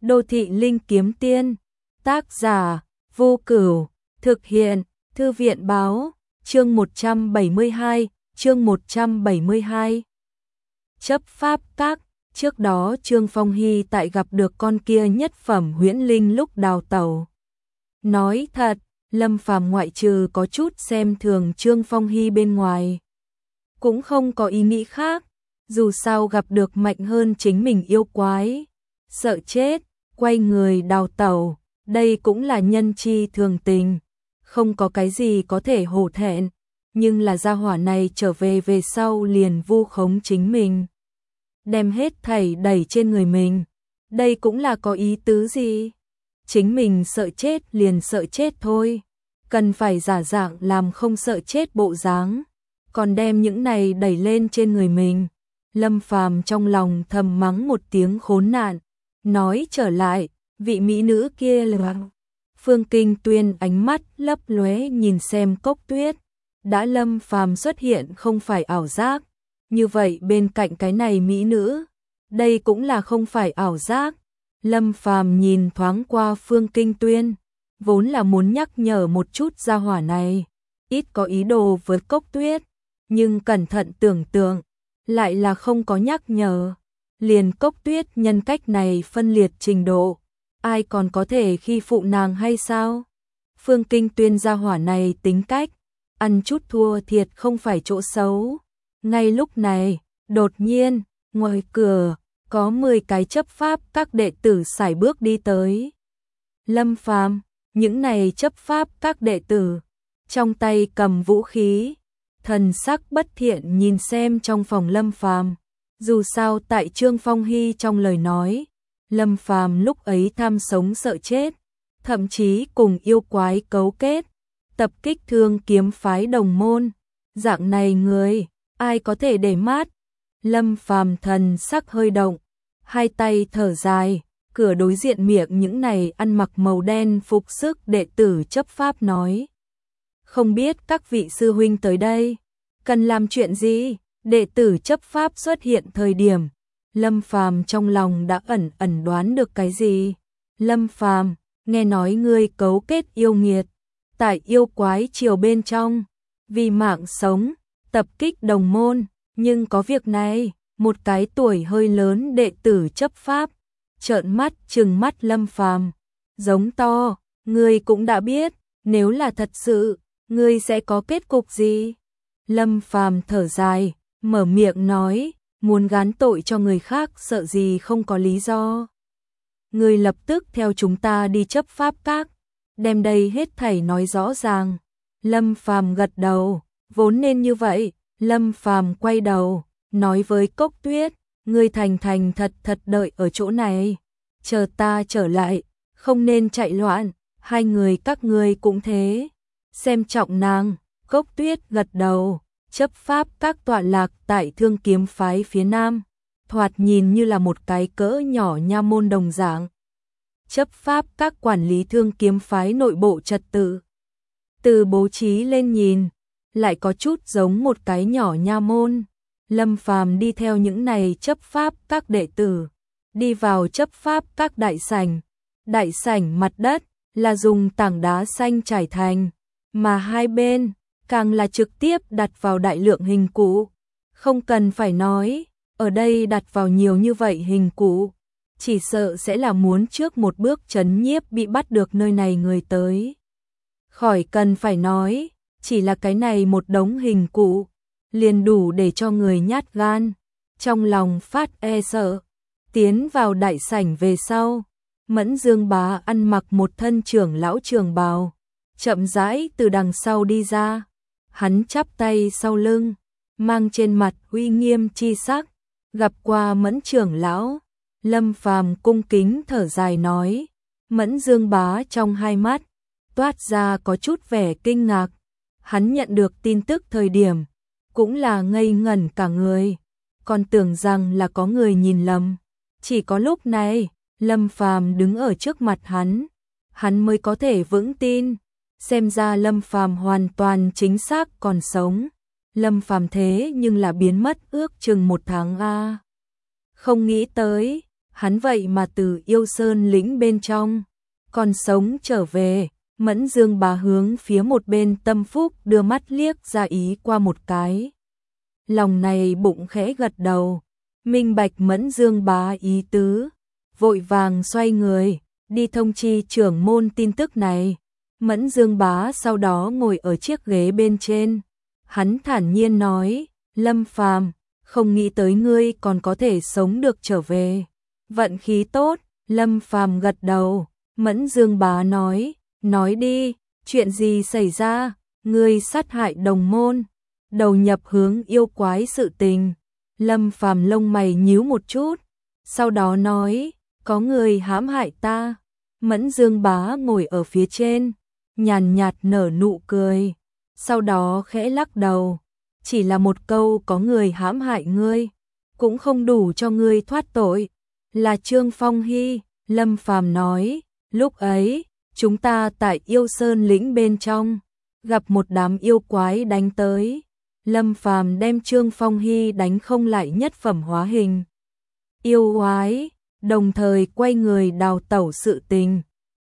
Đô thị linh kiếm tiên, tác giả, Vô Cửu, thực hiện, Thư viện báo, chương 172, chương 172. Chấp pháp các, trước đó Trương Phong Hy tại gặp được con kia nhất phẩm huyễn linh lúc đào tẩu. Nói thật, Lâm Phàm ngoại trừ có chút xem thường Trương Phong Hy bên ngoài, cũng không có ý nghĩ khác, dù sao gặp được mạnh hơn chính mình yêu quái, sợ chết, quay người đào tẩu, đây cũng là nhân chi thường tình, không có cái gì có thể hổ thẹn, nhưng là gia hỏa này trở về sau liền vu khống chính mình, đem hết thảy đẩy trên người mình, đây cũng là có ý tứ gì? Chính mình sợ chết liền sợ chết thôi, cần phải giả dạng làm không sợ chết bộ dáng, còn đem những này đẩy lên trên người mình. Lâm Phàm trong lòng thầm mắng một tiếng khốn nạn, nói trở lại, vị mỹ nữ kia là Phương Kinh Tuyên, ánh mắt lấp lóe nhìn xem Cốc Tuyết, đã Lâm Phàm xuất hiện không phải ảo giác, như vậy bên cạnh cái này mỹ nữ, đây cũng là không phải ảo giác. Lâm Phàm nhìn thoáng qua Phương Kinh Tuyên, vốn là muốn nhắc nhở một chút gia hỏa này, ít có ý đồ với Cốc Tuyết, nhưng cẩn thận tưởng tượng, lại là không có nhắc nhở. Liền Cốc Tuyết nhân cách này phân liệt trình độ, ai còn có thể khi phụ nàng hay sao? Phương Kinh Tuyên gia hỏa này tính cách, ăn chút thua thiệt không phải chỗ xấu. Ngay lúc này, đột nhiên, ngoài cửa, có 10 cái chấp pháp các đệ tử sải bước đi tới. Lâm Phàm, những này chấp pháp các đệ tử, trong tay cầm vũ khí, thần sắc bất thiện nhìn xem trong phòng Lâm Phàm. Dù sao tại Trương Phong Hy trong lời nói, Lâm Phàm lúc ấy tham sống sợ chết, thậm chí cùng yêu quái cấu kết, tập kích Thương Kiếm phái đồng môn, dạng này người, ai có thể để mắt? Lâm Phàm thần sắc hơi động, hai tay thở dài, cửa đối diện miệng những này ăn mặc màu đen phục sức đệ tử chấp pháp nói: "Không biết các vị sư huynh tới đây, cần làm chuyện gì?" Đệ tử chấp pháp xuất hiện thời điểm, Lâm Phàm trong lòng đã ẩn đoán được cái gì. Lâm Phàm, nghe nói ngươi cấu kết yêu nghiệt, tại yêu quái triều bên trong, vì mạng sống, tập kích đồng môn, nhưng có việc này, một cái tuổi hơi lớn đệ tử chấp pháp, trợn mắt trừng mắt Lâm Phàm, giống to, ngươi cũng đã biết, nếu là thật sự, ngươi sẽ có kết cục gì? Lâm Phàm thở dài, mở miệng nói, muốn gán tội cho người khác sợ gì không có lý do. Ngươi lập tức theo chúng ta đi chấp pháp các, đem đây hết thảy nói rõ ràng. Lâm Phàm gật đầu, vốn nên như vậy. Lâm Phàm quay đầu, nói với Cốc Tuyết, ngươi thành thật đợi ở chỗ này, chờ ta trở lại, không nên chạy loạn, hai người các ngươi cũng thế. Xem trọng nàng, Cốc Tuyết gật đầu. Chấp pháp các tọa lạc tại Thương Kiếm phái phía nam, thoạt nhìn như là một cái cỡ nhỏ nha môn đồng dạng. Chấp pháp các quản lý Thương Kiếm phái nội bộ trật tự. Từ bố trí lên nhìn, lại có chút giống một cái nhỏ nha môn. Lâm Phàm đi theo những này chấp pháp các đệ tử, đi vào chấp pháp các đại sảnh. Đại sảnh mặt đất là dùng tảng đá xanh trải thành, mà hai bên càng là trực tiếp đặt vào đại lượng hình cụ. Không cần phải nói, ở đây đặt vào nhiều như vậy hình cụ, chỉ sợ sẽ là muốn trước một bước trấn nhiếp bị bắt được nơi này người tới. Khỏi cần phải nói, chỉ là cái này một đống hình cụ, liền đủ để cho người nhát gan, trong lòng phát e sợ. Tiến vào đại sảnh về sau, Mẫn Dương Bá ăn mặc một thân trưởng lão trường bào, chậm rãi từ đằng sau đi ra. Hắn chắp tay sau lưng, mang trên mặt uy nghiêm chi sắc, gặp qua Mẫn trưởng lão. Lâm Phàm cung kính thở dài nói, Mẫn Dương Bá trong hai mắt toát ra có chút vẻ kinh ngạc. Hắn nhận được tin tức thời điểm, cũng là ngây ngẩn cả người, còn tưởng rằng là có người nhìn lầm. Chỉ có lúc này, Lâm Phàm đứng ở trước mặt hắn mới có thể vững tin. Xem ra Lâm Phàm hoàn toàn chính xác còn sống. Lâm Phàm thế nhưng là biến mất ước chừng 1 tháng a. Không nghĩ tới, hắn vậy mà từ Yêu Sơn lĩnh bên trong còn sống trở về. Mẫn Dương Bá hướng phía một bên Tâm Phúc đưa mắt liếc ra ý qua một cái. Lòng này bụng khẽ gật đầu, minh bạch Mẫn Dương Bá ý tứ, vội vàng xoay người, đi thông chi trưởng môn tin tức này. Mẫn Dương Bá sau đó ngồi ở chiếc ghế bên trên, hắn thản nhiên nói, Lâm Phàm, không nghĩ tới ngươi còn có thể sống được trở về. Vận khí tốt. Lâm Phàm gật đầu. Mẫn Dương Bá nói đi, chuyện gì xảy ra, ngươi sát hại đồng môn, đầu nhập hướng yêu quái sự tình. Lâm Phàm lông mày nhíu một chút, sau đó nói, có người hãm hại ta. Mẫn Dương Bá ngồi ở phía trên, nhàn nhạt nở nụ cười, sau đó khẽ lắc đầu, chỉ là một câu có người hãm hại ngươi, cũng không đủ cho ngươi thoát tội. Là Trương Phong Hy. Lâm Phàm nói, lúc ấy, chúng ta tại Yêu Sơn lĩnh bên trong, gặp một đám yêu quái đánh tới. Lâm Phàm đem Trương Phong Hy đánh không lại nhất phẩm hóa hình yêu quái, đồng thời quay người đào tẩu sự tình.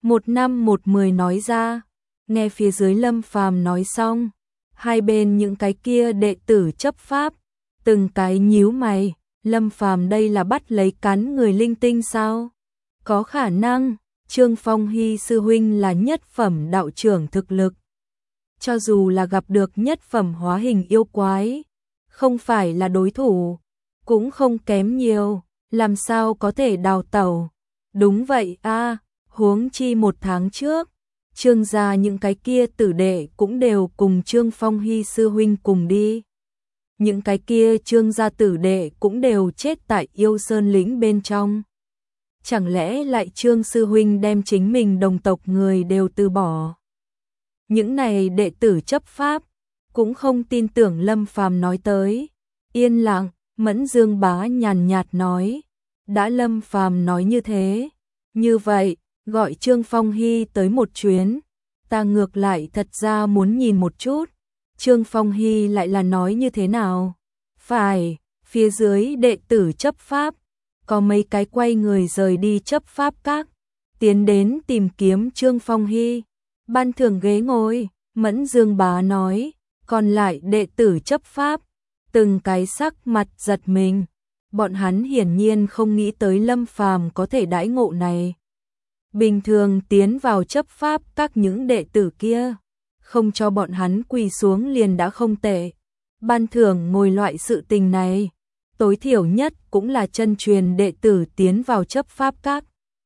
1:10 nói ra. Nghe phía dưới Lâm Phàm nói xong, hai bên những cái kia đệ tử chấp pháp, từng cái nhíu mày. Lâm Phàm đây là bắt lấy cắn người linh tinh sao? Có khả năng. Trương Phong Hy sư huynh là nhất phẩm đạo trưởng thực lực, cho dù là gặp được nhất phẩm hóa hình yêu quái, không phải là đối thủ, cũng không kém nhiều, làm sao có thể đào tẩu. Đúng vậy a, huống chi 1 tháng trước, Trương gia những cái kia tử đệ cũng đều cùng Trương Phong Hy sư huynh cùng đi. Những cái kia Trương gia tử đệ cũng đều chết tại Yêu Sơn lĩnh bên trong. Chẳng lẽ lại Trương sư huynh đem chính mình đồng tộc người đều từ bỏ? Những này đệ tử chấp pháp cũng không tin tưởng Lâm Phàm nói tới. Yên lặng. Mẫn Dương Bá nhàn nhạt nói, đã Lâm Phàm nói như thế, như vậy, gọi Trương Phong Hy tới một chuyến, ta ngược lại thật ra muốn nhìn một chút, Trương Phong Hy lại là nói như thế nào. Phải. Phía dưới đệ tử chấp pháp, có mấy cái quay người rời đi chấp pháp các, tiến đến tìm kiếm Trương Phong Hy, ban thưởng ghế ngồi. Mẫn Dương Bá nói, còn lại đệ tử chấp pháp, từng cái sắc mặt giật mình, bọn hắn hiển nhiên không nghĩ tới Lâm Phàm có thể đãi ngộ này. Bình thường tiến vào chấp pháp các những đệ tử kia, không cho bọn hắn quỳ xuống liền đã không tệ. Ban thưởng ngồi loại sự tình này, tối thiểu nhất cũng là chân truyền đệ tử tiến vào chấp pháp các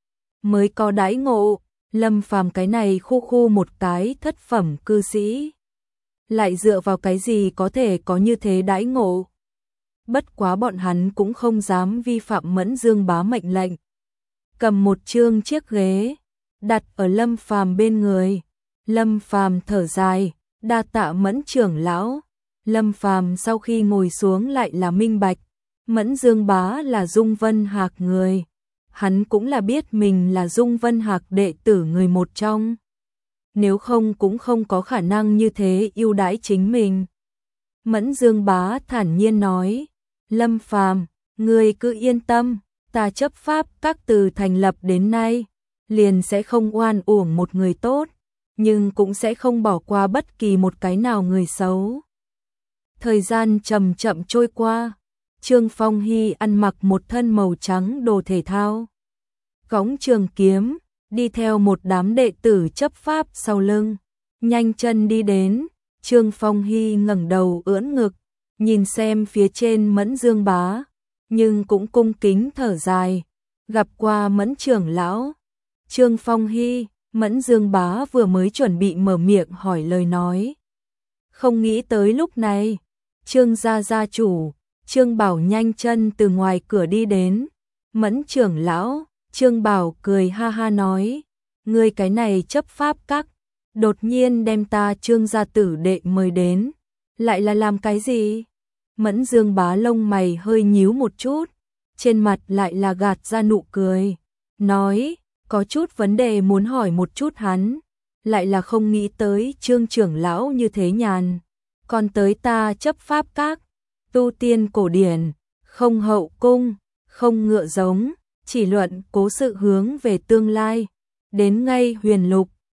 mới có đãi ngộ. Lâm Phàm cái này khu khu một cái thất phẩm cư sĩ, lại dựa vào cái gì có thể có như thế đãi ngộ. Bất quá bọn hắn cũng không dám vi phạm Mẫn Dương Bá mệnh lệnh, cầm một chương chiếc ghế đặt ở Lâm Phàm bên người. Lâm Phàm thở dài, đa tạ Mẫn trưởng lão. Lâm Phàm sau khi ngồi xuống lại là minh bạch, Mẫn Dương Bá là Dung Vân Hạc người, hắn cũng là biết mình là Dung Vân Hạc đệ tử người một trong, nếu không cũng không có khả năng như thế ưu đãi chính mình. Mẫn Dương Bá thản nhiên nói, Lâm Phàm, ngươi cứ yên tâm, ta chấp pháp các từ thành lập đến nay, liền sẽ không oan uổng một người tốt, nhưng cũng sẽ không bỏ qua bất kỳ một cái nào người xấu. Thời gian chậm chậm trôi qua, Trương Phong Hy ăn mặc một thân màu trắng đồ thể thao, cõng trường kiếm, đi theo một đám đệ tử chấp pháp sau lưng, nhanh chân đi đến. Trương Phong Hy ngẩng đầu ưỡn ngực, nhìn xem phía trên Mẫn Dương Bá, nhưng cũng cung kính thở dài, gặp qua Mẫn trưởng lão. Trương Phong Hy. Mẫn Dương Bá vừa mới chuẩn bị mở miệng hỏi lời nói, không nghĩ tới lúc này, Trương gia gia chủ Trương Bảo nhanh chân từ ngoài cửa đi đến. Mẫn trưởng lão. Trương Bảo cười ha ha nói, ngươi cái này chấp pháp các, đột nhiên đem ta Trương gia tử đệ mời đến, lại là làm cái gì? Mẫn Dương Bá lông mày hơi nhíu một chút, trên mặt lại là gạt ra nụ cười, nói, có chút vấn đề muốn hỏi một chút hắn, lại là không nghĩ tới Trương trưởng lão như thế nhàn, còn tới ta chấp pháp các, tu tiên cổ điển, không hậu cung, không ngựa giống, chỉ luận cố sự hướng về tương lai. Đến ngay huyền lục,